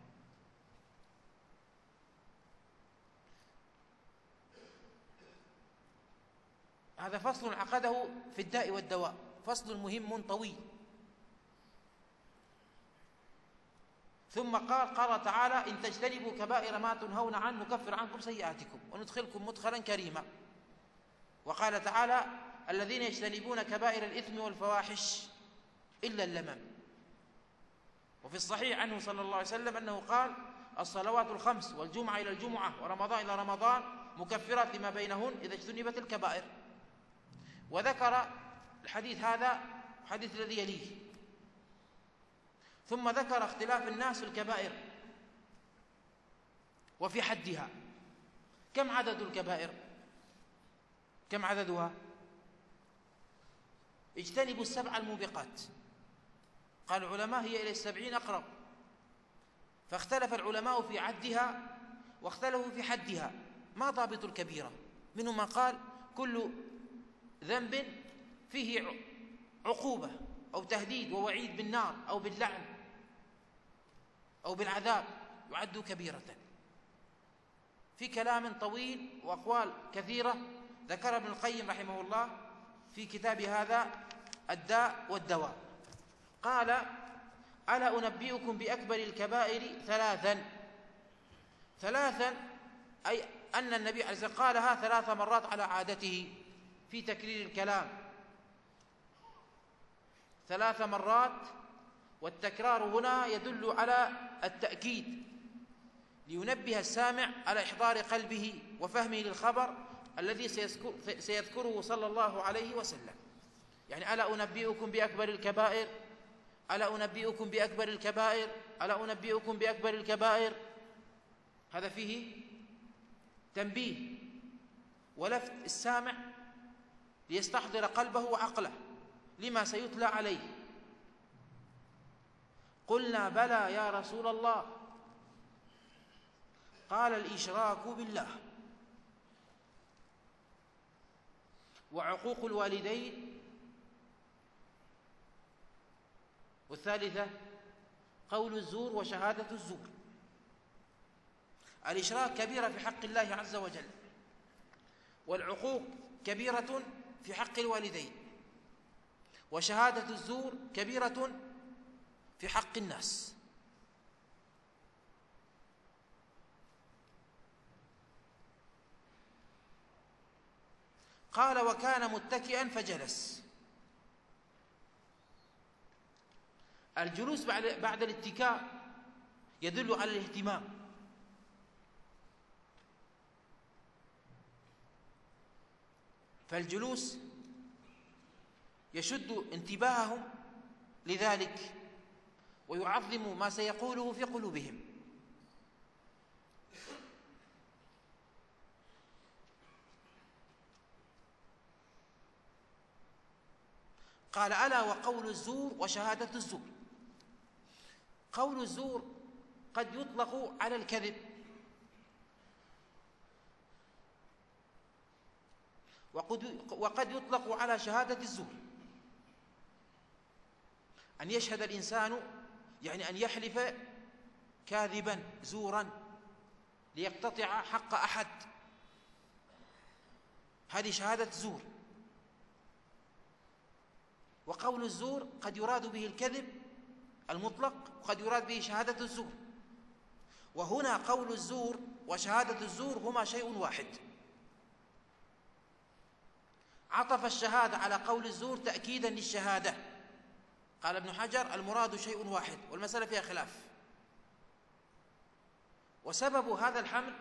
Speaker 1: هذا فصل عقده في الداء والدواء، فصل مهم طويل. ثم قال تعالى: إن تجتنبوا كبائر ما تنهون عنه نكفر عنكم سيئاتكم وندخلكم مدخلا كريما. وقال تعالى: الذين يجتنبون كبائر الإثم والفواحش إلا اللمم. وفي الصحيح عنه صلى الله عليه وسلم أنه قال: الصلوات الخمس والجمعة إلى الجمعة ورمضان إلى رمضان مكفرات لما بينهن إذا اجتنبت الكبائر. وذكر الحديث هذا الحديث الذي يليه، ثم ذكر اختلاف الناس في الكبائر وفي حدها. كم عدد الكبائر؟ كم عددها؟ اجتنبوا السبع الموبقات. قال العلماء: هي إلى 70 أقرب. فاختلف العلماء في عدها واختلفوا في حدها. ما ضابط الكبيرة؟ منهم من قال: كل ذنب فيه عقوبة أو تهديد ووعيد بالنار أو باللعن أو بالعذاب يعد كبيرة. في كلام طويل وأقوال كثيرة ذكر ابن القيم رحمه الله في كتاب هذا الداء والدواء. قال: ألا أنبئكم بأكبر الكبائر ثلاثا، أي أن النبي عليه الصلاة والسلام قالها 3 مرات على عادته في تكرير الكلام، 3 مرات. والتكرار هنا يدل على التأكيد لينبه السامع على إحضار قلبه وفهمه للخبر الذي سيذكره صلى الله عليه وسلم. يعني ألا أنبئكم بأكبر الكبائر ألا أنبئكم بأكبر الكبائر، ألا أنبئكم بأكبر الكبائر. هذا فيه تنبيه ولفت السامع ليستحضر قلبه وعقله لما سيتلى عليه. قلنا بلى يا رسول الله. قال الإشراك بالله وعقوق الوالدين، والثالثة قول الزور وشهادة الزور. الإشراك كبيرة في حق الله عز وجل، والعقوق كبيرة في حق الوالدين، وشهادة الزور كبيرة في حق الناس. قال وكان متكئا فجلس. الجلوس بعد الاتكاء يدل على الاهتمام، فالجلوس يشد انتباههم لذلك ويعظم ما سيقوله في قلوبهم. قال ألا وقول الزور وشهادة الزور. قول الزور قد يطلق على الكذب، وقد يطلق على شهادة الزور. أن يشهد الإنسان يعني أن يحلف كاذبا زورا ليقتطع حق أحد، هذه شهادة زور. وقول الزور قد يراد به الكذب المطلق، وقد يراد به شهادة الزور. وهنا قول الزور وشهادة الزور هما شيء واحد. عطف الشهادة على قول الزور تأكيدا للشهادة. قال ابن حجر المراد شيء واحد، والمسألة فيها خلاف. وسبب هذا الحمل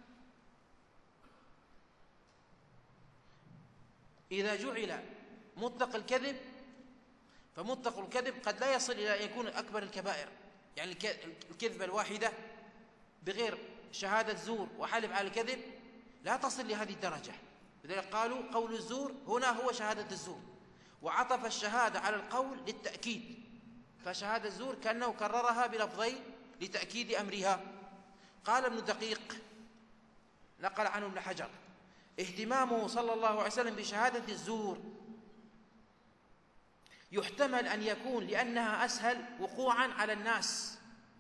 Speaker 1: إذا جعل مطلق الكذب، فمطلق الكذب قد لا يصل إلى أن يكون أكبر الكبائر، يعني الكذبة الواحدة بغير شهادة زور وحلف على الكذب لا تصل لهذه الدرجة. لذلك قالوا قول الزور هنا هو شهادة الزور، وعطف الشهادة على القول للتأكيد، فشهادة الزور كأنه كررها بلفظين لتأكيد أمرها. قال ابن دقيق نقل عنه ابن حجر اهتمامه صلى الله عليه وسلم بشهادة الزور يحتمل أن يكون لأنها أسهل وقوعا على الناس.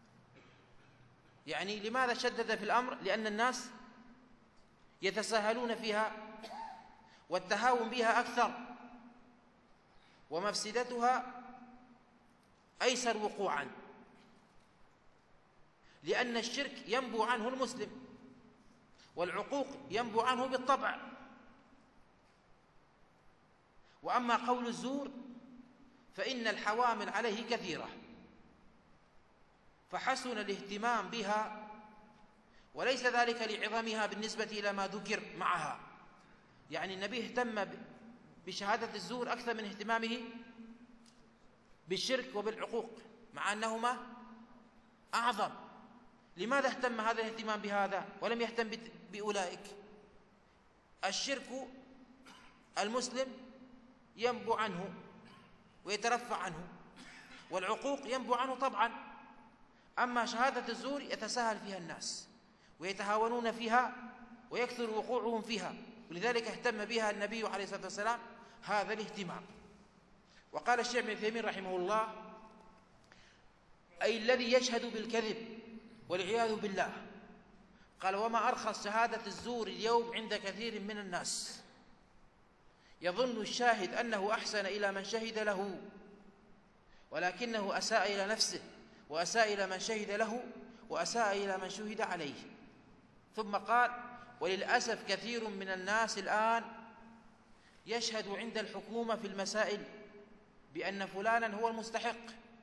Speaker 1: يعني لماذا شدد في الأمر؟ لأن الناس يتساهلون فيها والتهاون بها أكثر، ومفسدتها أيسر وقوعا، لأن الشرك ينبو عنه المسلم، والعقوق ينبو عنه بالطبع. وأما قول الزور فإن الحوامل عليه كثيرة، فحسن الاهتمام بها، وليس ذلك لعظمها بالنسبة إلى ما ذكر معها. يعني النبي اهتم بشهادة الزور أكثر من اهتمامه بالشرك وبالعقوق، مع أنهما أعظم. لماذا اهتم هذا الاهتمام بهذا ولم يهتم بأولئك؟ الشرك المسلم ينبو عنه ويترفع عنه، والعقوق ينبو عنه طبعا. أما شهادة الزور يتساهل فيها الناس ويتهاونون فيها ويكثر وقوعهم فيها، ولذلك اهتم بها النبي عليه الصلاة والسلام هذا الاهتمام. وقال الشيخ ابن عثيمين رحمه الله أي الذي يشهد بالكذب والعياذ بالله. قال وما أرخص شهادة الزور اليوم عند كثير من الناس، يظن الشاهد أنه أحسن إلى من شهد له، ولكنه أساء إلى نفسه، وأساء إلى من شهد له، وأساء إلى من شهد عليه. ثم قال وللأسف كثير من الناس الآن يشهد عند الحكومة في المسائل بأن فلانا هو المستحق،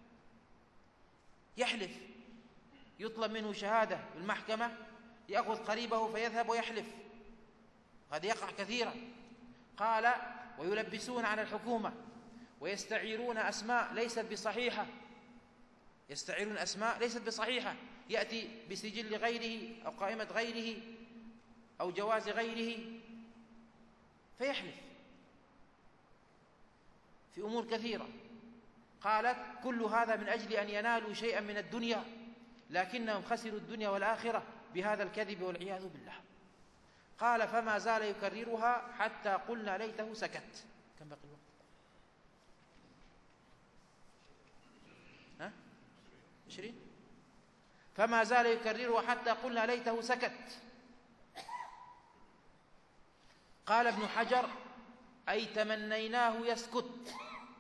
Speaker 1: يحلف، يطلب منه شهادة بالمحكمة، يأخذ قريبه فيذهب ويحلف. هذا يقع كثيرا. قال ويلبسون على الحكومة ويستعيرون أسماء ليست بصحيحة يستعيرون أسماء ليست بصحيحة، يأتي بسجل غيره أو قائمة غيره أو جواز غيره فيحلف في أمور كثيرة. قالت كل هذا من أجل أن ينالوا شيئا من الدنيا، لكنهم خسروا الدنيا والآخرة بهذا الكذب والعياذ بالله. قال فما زال يكررها حتى قلنا ليته سكت. كم بقي الوقت؟ 20. فما زال يكررها حتى قلنا ليته سكت. قال ابن حجر أي تمنيناه يسكت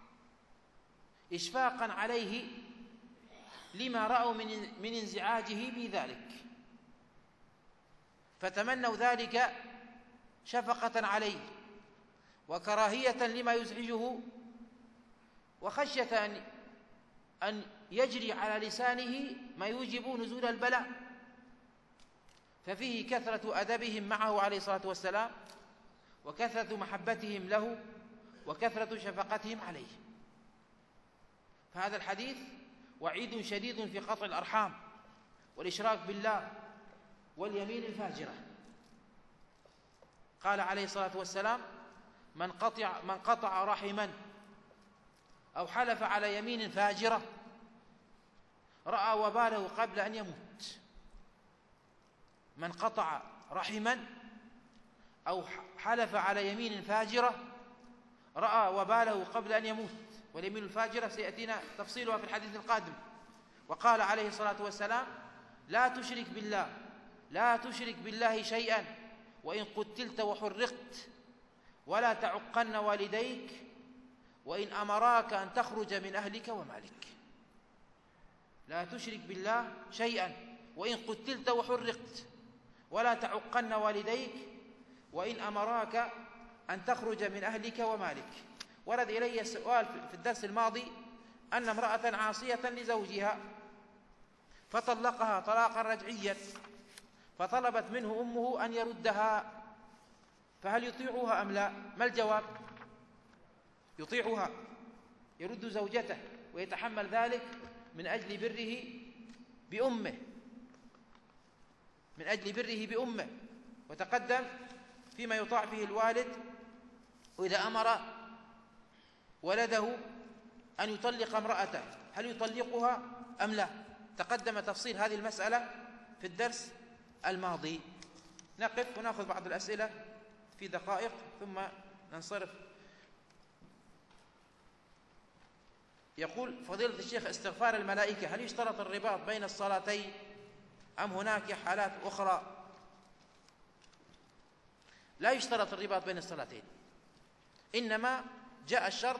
Speaker 1: إشفاقا عليه لما رأوا من انزعاجه بذلك، فتمنوا ذلك شفقة عليه وكراهية لما يزعجه وخشية أن يجري على لسانه ما يوجب نزول البلاء. ففيه كثرة أدبهم معه عليه الصلاة والسلام، وكثرة محبتهم له، وكثرة شفقتهم عليه. فهذا الحديث وعيد شديد في قطع الأرحام والإشراك بالله واليمين الفاجرة. قال عليه الصلاة والسلام من قطع رحما أو حلف على يمين فاجرة رأى وباله قبل أن يموت. من قطع رحما أو حلف على يمين فاجرة رأى وباله قبل أن يموت. واليمين الفاجرة سيأتينا تفصيلها في الحديث القادم. وقال عليه الصلاة والسلام لا تشرك بالله شيئا وإن قتلت وحرقت ولا تعقن والديك وإن أمراك أن تخرج من أهلك ومالك. لا تشرك بالله شيئا وإن قتلت وحرقت ولا تعقن والديك وإن أمراك أن تخرج من أهلك ومالك. ورد إلي السؤال في الدرس الماضي أن امرأة عاصية لزوجها فطلقها طلاقا رجعيا، فطلبت منه أمه أن يردها، فهل يطيعها أم لا؟ ما الجواب؟ يطيعها، يرد زوجته ويتحمل ذلك من أجل بره بأمه، من أجل بره بأمه. وتقدم فيما يطاع فيه الوالد وإذا أمر ولده أن يطلق امرأته هل يطلقها أم لا؟ تقدم تفصيل هذه المسألة في الدرس الماضي. نقف ونأخذ بعض الأسئلة في دقائق ثم ننصرف. يقول فضيلة الشيخ استغفار الملائكة هل يشترط الرباط بين الصلاتين أم هناك حالات أخرى؟ لا يشترط الرباط بين الصلاتين، إنما جاء الشرط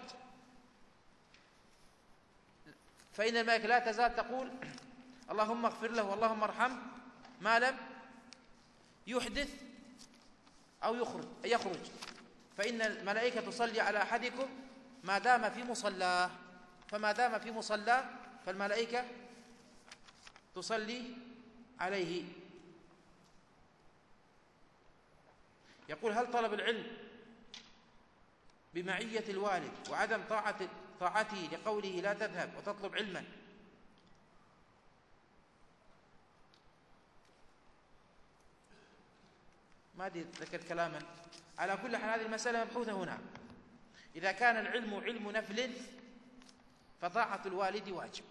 Speaker 1: فإن الملائكة لا تزال تقول اللهم اغفر له واللهم ارحمه ما لم يحدث أو يخرج، فإن الملائكة تصلي على أحدكم ما دام في مصلاه، فما دام في مصلاه فالملائكة تصلي عليه. يقول هل طلب العلم بمعية الوالد وعدم طاعته لقوله لا تذهب وتطلب علما ما ذكر كلاما؟ على كل حال هذه المسألة مبحوثة هنا. إذا كان العلم علم نفل فطاعة الوالد واجب،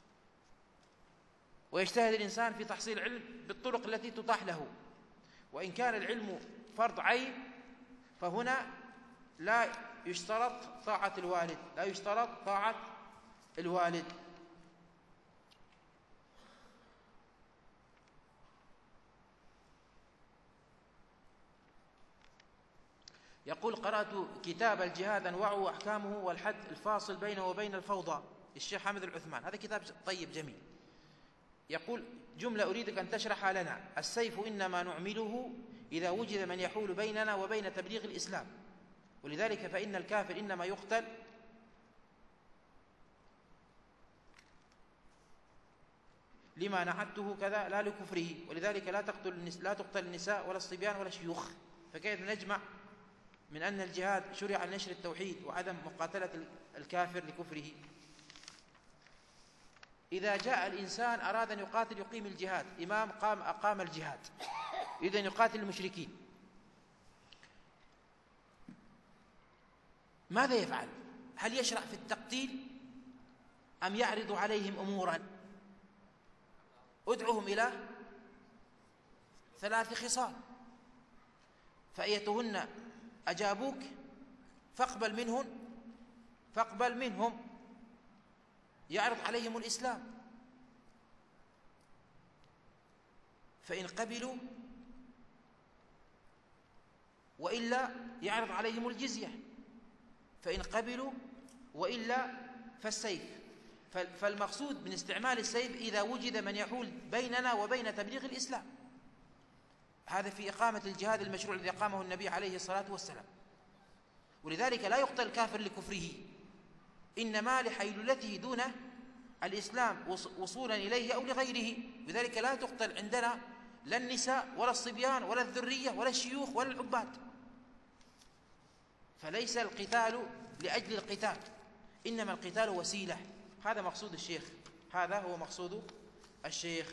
Speaker 1: ويجتهد الإنسان في تحصيل العلم بالطرق التي تتاح له. وإن كان العلم فرض عين فهنا لا يشترط طاعة الوالد، لا يشترط طاعة الوالد. يقول قرأت كتاب الجهاد أنواعه وأحكامه والحد الفاصل بينه وبين الفوضى الشيخ حامد العثمان، هذا كتاب طيب جميل. يقول جملة أريدك أن تشرحها لنا: السيف إنما نعمله إذا وجد من يحول بيننا وبين تبليغ الإسلام، ولذلك فإن الكافر إنما يقتل لما نعته كذا لا لكفره، ولذلك لا تقتل النساء ولا الصبيان ولا الشيوخ. فكيف نجمع من أن الجهاد شرع لنشر التوحيد وعدم مقاتلة الكافر لكفره؟ إذا جاء الإنسان أراد أن يقاتل يقيم الجهاد، إمام أقام الجهاد، إذن يقاتل المشركين، ماذا يفعل؟ هل يشرع في التقتيل أم يعرض عليهم أمورا؟ ادعوهم إلى 3 خصال، فأيتهن أجابوك فاقبل منهم، يعرض عليهم الإسلام، فإن قبلوا وإلا يعرض عليهم الجزية، فإن قبلوا وإلا فالسيف. فالمقصود من استعمال السيف إذا وجد من يحول بيننا وبين تبليغ الإسلام، هذا في إقامة الجهاد المشروع الذي أقامه النبي عليه الصلاة والسلام. ولذلك لا يقتل الكافر لكفره، إنما لحيلولته دون الإسلام وصولا إليه أو لغيره. لذلك لا تقتل عندنا لا النساء ولا الصبيان ولا الذرية ولا الشيوخ ولا العباد، فليس القتال لأجل القتال، إنما القتال وسيلة. هذا مقصود الشيخ، هذا هو مقصود الشيخ.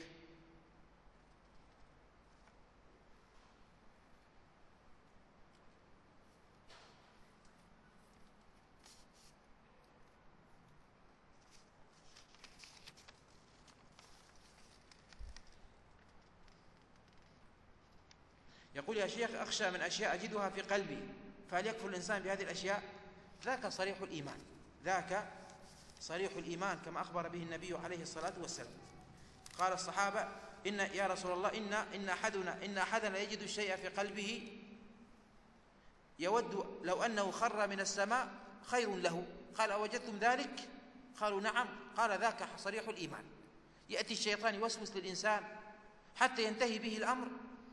Speaker 1: يقول: يا شيخ، أخشى من أشياء أجدها في قلبي، فهل يكفر الإنسان بهذه الأشياء؟ ذاك صريح الإيمان كما أخبر به النبي عليه الصلاة والسلام. قال الصحابة: يا رسول الله، إن أحدنا يجد الشيء في قلبه يود لو أنه خر من السماء خير له. قال: أوجدتم ذلك؟ قالوا: نعم. قال: ذاك صريح الإيمان. يأتي الشيطان يوسوس للإنسان حتى ينتهي به الأمر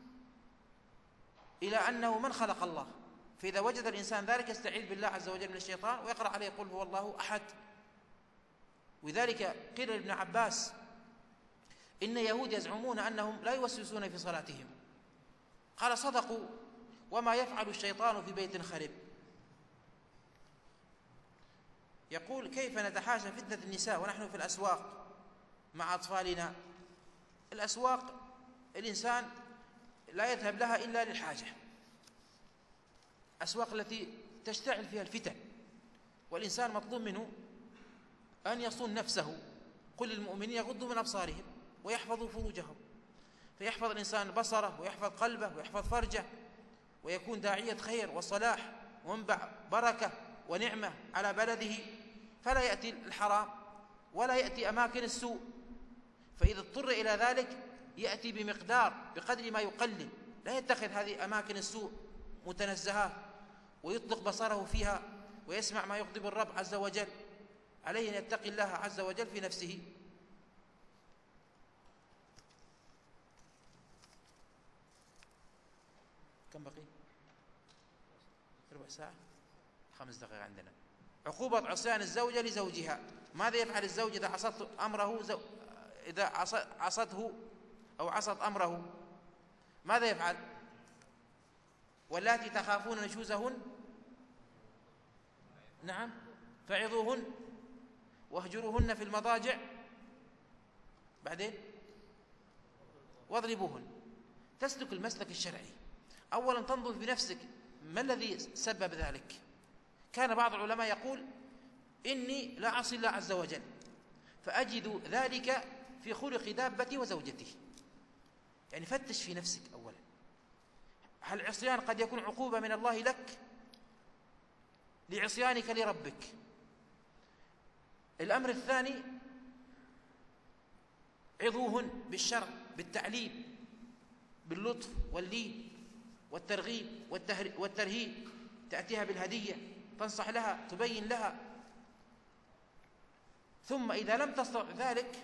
Speaker 1: إلى أنه من خلق الله، فإذا وجد الإنسان ذلك يستعيذ بالله عز وجل من الشيطان ويقرأ عليه: قل هو الله أحد. وذلك قيل لابن عباس: إن يهود يزعمون أنهم لا يوسوسون في صلاتهم. قال: صدقوا، وما يفعل الشيطان في بيت خرب. يقول: كيف نتحاشى فتنة النساء ونحن في الأسواق مع أطفالنا؟ الأسواق الإنسان لا يذهب لها إلا للحاجة، أسواق التي تشتعل فيها الفتن، والإنسان مطلوب منه أن يصون نفسه. قل للمؤمنين يغضوا من أبصارهم ويحفظوا فروجهم، فيحفظ الإنسان بصره ويحفظ قلبه ويحفظ فرجه، ويكون داعية خير وصلاح ومنبع بركة ونعمة على بلده، فلا يأتي الحرام ولا يأتي أماكن السوء. فإذا اضطر إلى ذلك يأتي بقدر ما يقلل، لا يتخذ هذه أماكن السوء متنزهات ويطلق بصره فيها ويسمع ما يغضب الرب عز وجل. عليه أن يتقي الله عز وجل في نفسه. كم بقي؟ ربع ساعة، 5 دقائق عندنا. عقوبة عصيان الزوجة لزوجها. ماذا يفعل الزوج إذا عصته أو عصت أمره؟ ماذا يفعل؟ واللاتي تخافون نشوزهن نعم فعظوهن واهجروهن في المضاجع، بعدين واضربوهن. تسلك المسلك الشرعي. أولا تنظر بنفسك ما الذي سبب ذلك. كان بعض العلماء يقول: إني لا أعصي الله عز وجل، فأجد ذلك في خلق دابتي وزوجتي. يعني فتش في نفسك أولا، هل العصيان قد يكون عقوبة من الله لك لعصيانك لربك؟ الأمر الثاني: عظوهن بالشرع، بالتعليم، باللطف واللين والترغيب والترهيب. تأتيها بالهدية، تنصح لها، تبين لها. ثم إذا لم تستطع ذلك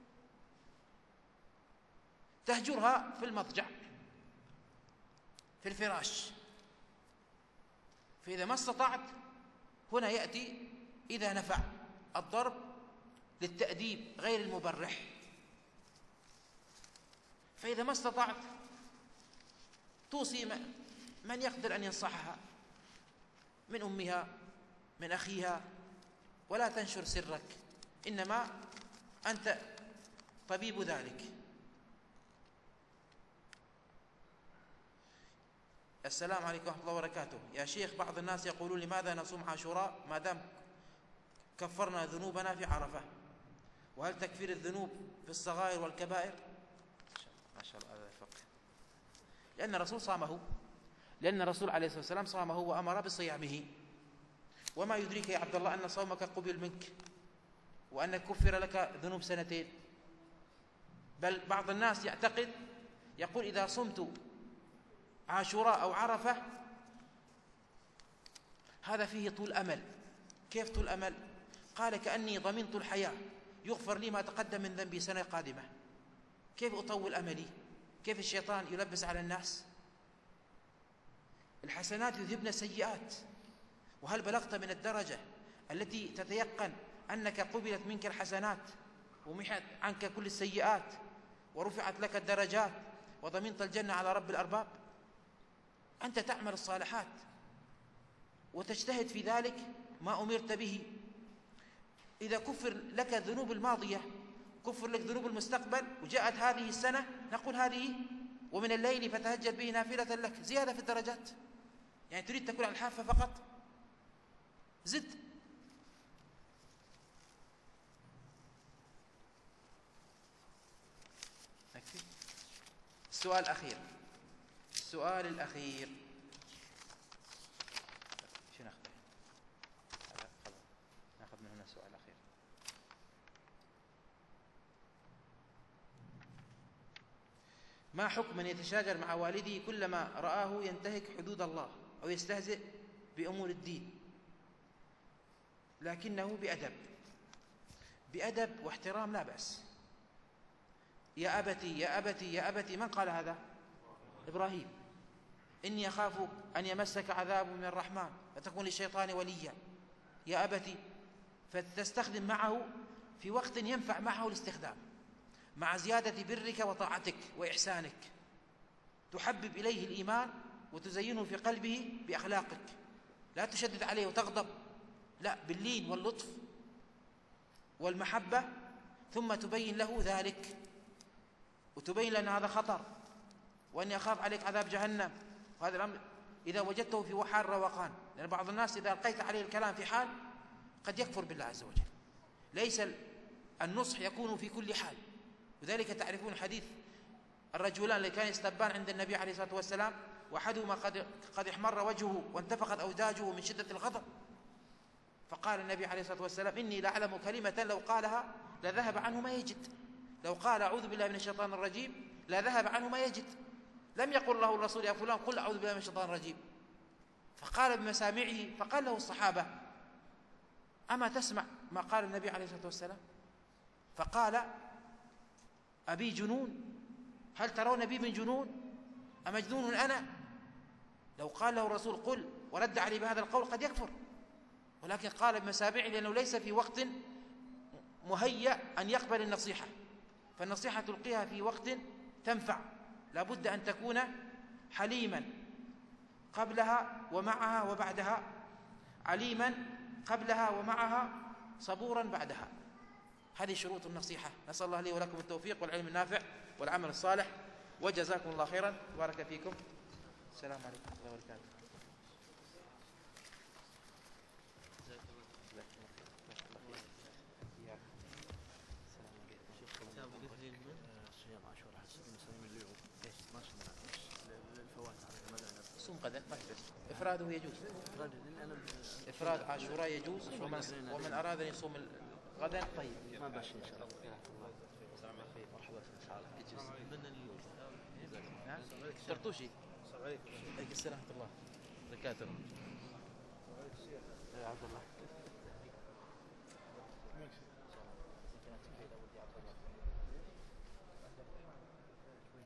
Speaker 1: تهجرها في المضجع، في الفراش. فإذا ما استطعت، هنا يأتي إذا نفع الضرب للتأديب غير المبرح. فإذا ما استطعت توصي من يقدر أن ينصحها من أمها من أخيها، ولا تنشر سرك، إنما أنت طبيب ذلك. السلام عليكم ورحمة الله وبركاته. يا شيخ، بعض الناس يقولون لماذا نصوم عاشوراء ما دام كفرنا ذنوبنا في عرفة؟ وهل تكفير الذنوب في الصغائر والكبائر؟ ما شاء الله، هذا الفقه. لأن الرسول عليه الصلاة والسلام صامه وأمر بصيامه. وما يدريك يا عبد الله أن صومك قبل منك وأن كفر لك ذنوب سنتين؟ بل بعض الناس يقول إذا صمت عاشوراء أو عرفة هذا فيه طول أمل. كيف طول أمل؟ قال كأني ضمنت الحياة، يغفر لي ما تقدم من ذنبي سنة قادمة. كيف أطول أملي؟ كيف الشيطان يلبس على الناس؟ الحسنات يذهبن السيئات. وهل بلغت من الدرجة التي تتيقن أنك قبلت منك الحسنات ومحت عنك كل السيئات ورفعت لك الدرجات وضمنت الجنة على رب الأرباب؟ أنت تعمل الصالحات وتجتهد في ذلك ما أمرت به. إذا كفر لك الذنوب الماضية، كفر لك ذنوب المستقبل، وجاءت هذه السنة، نقول هذه ومن الليل فتهجد به نافلة لك، زيادة في الدرجات. يعني تريد تكون على الحافة فقط؟ زد. السؤال الأخير شو ناخذ؟ ناخذ من هنا السؤال الأخير. ما حكم من يتشاجر مع والده كلما رآه ينتهك حدود الله أو يستهزئ بأمور الدين، لكنه بأدب واحترام لا بأس؟ يا أبتي يا أبتي يا أبتي، من قال هذا؟ إبراهيم. إني أخاف أن يمسك عذاب من الرحمن فتكون للشيطان وليا. يا أبتي، فتستخدم معه في وقت ينفع معه الاستخدام، مع زيادة برك وطاعتك وإحسانك، تحبب إليه الإيمان وتزينه في قلبه بأخلاقك. لا تشدد عليه وتغضب، لا، باللين واللطف والمحبة، ثم تبين له ذلك وتبين لأن هذا خطر وأني أخاف عليك عذاب جهنم. وهذا الأمر إذا وجدته في حال روقان، لأن بعض الناس إذا ألقيت عليه الكلام في حال قد يكفر بالله عز وجل. ليس النصح يكون في كل حال. وذلك تعرفون حديث الرجلان اللي كان يستبان عند النبي عليه الصلاة والسلام، وأحدهما قد احمر وجهه وانتفخت أوداجه من شدة الغضب، فقال النبي عليه الصلاة والسلام إني لأعلم كلمة لو قالها لذهب عنه ما يجد. لو قال أعوذ بالله من الشيطان الرجيم لذهب عنه ما يجد. لم يقل له الرسول يا فلان قل أعوذ بالله من الشيطان الرجيم، فقال بمسامعه. فقال له الصحابة أما تسمع ما قال النبي عليه الصلاة والسلام؟ فقال أبي جنون؟ هل ترون بي من جنون؟ أمجنون أنا؟ لو قال له الرسول قل ورد عليه بهذا القول قد يكفر، ولكن قال بمسامعه لأنه ليس في وقت مهيأ أن يقبل النصيحة. فالنصيحة تلقيها في وقت تنفع، لابد أن تكون حليما قبلها ومعها وبعدها، عليما قبلها ومعها، صبورا بعدها. هذه شروط النصيحة. نسأل الله لي ولكم التوفيق والعلم النافع والعمل الصالح، وجزاكم الله خيرا، بارك فيكم. السلام عليكم ورحمة الله وبركاته. صوم غدا ما يجوز، إفراده يجوز، إفراد عاشوراء يجوز، ومن أراد أن يصوم غدا طيب ما باشي إن شاء الله. السلام عليكم، مرحبا إن شاء الله. يجوز. طرطوشي. السلام عليكم. عليكم السلام ورحمة الله وبركاته. يا عبد الله.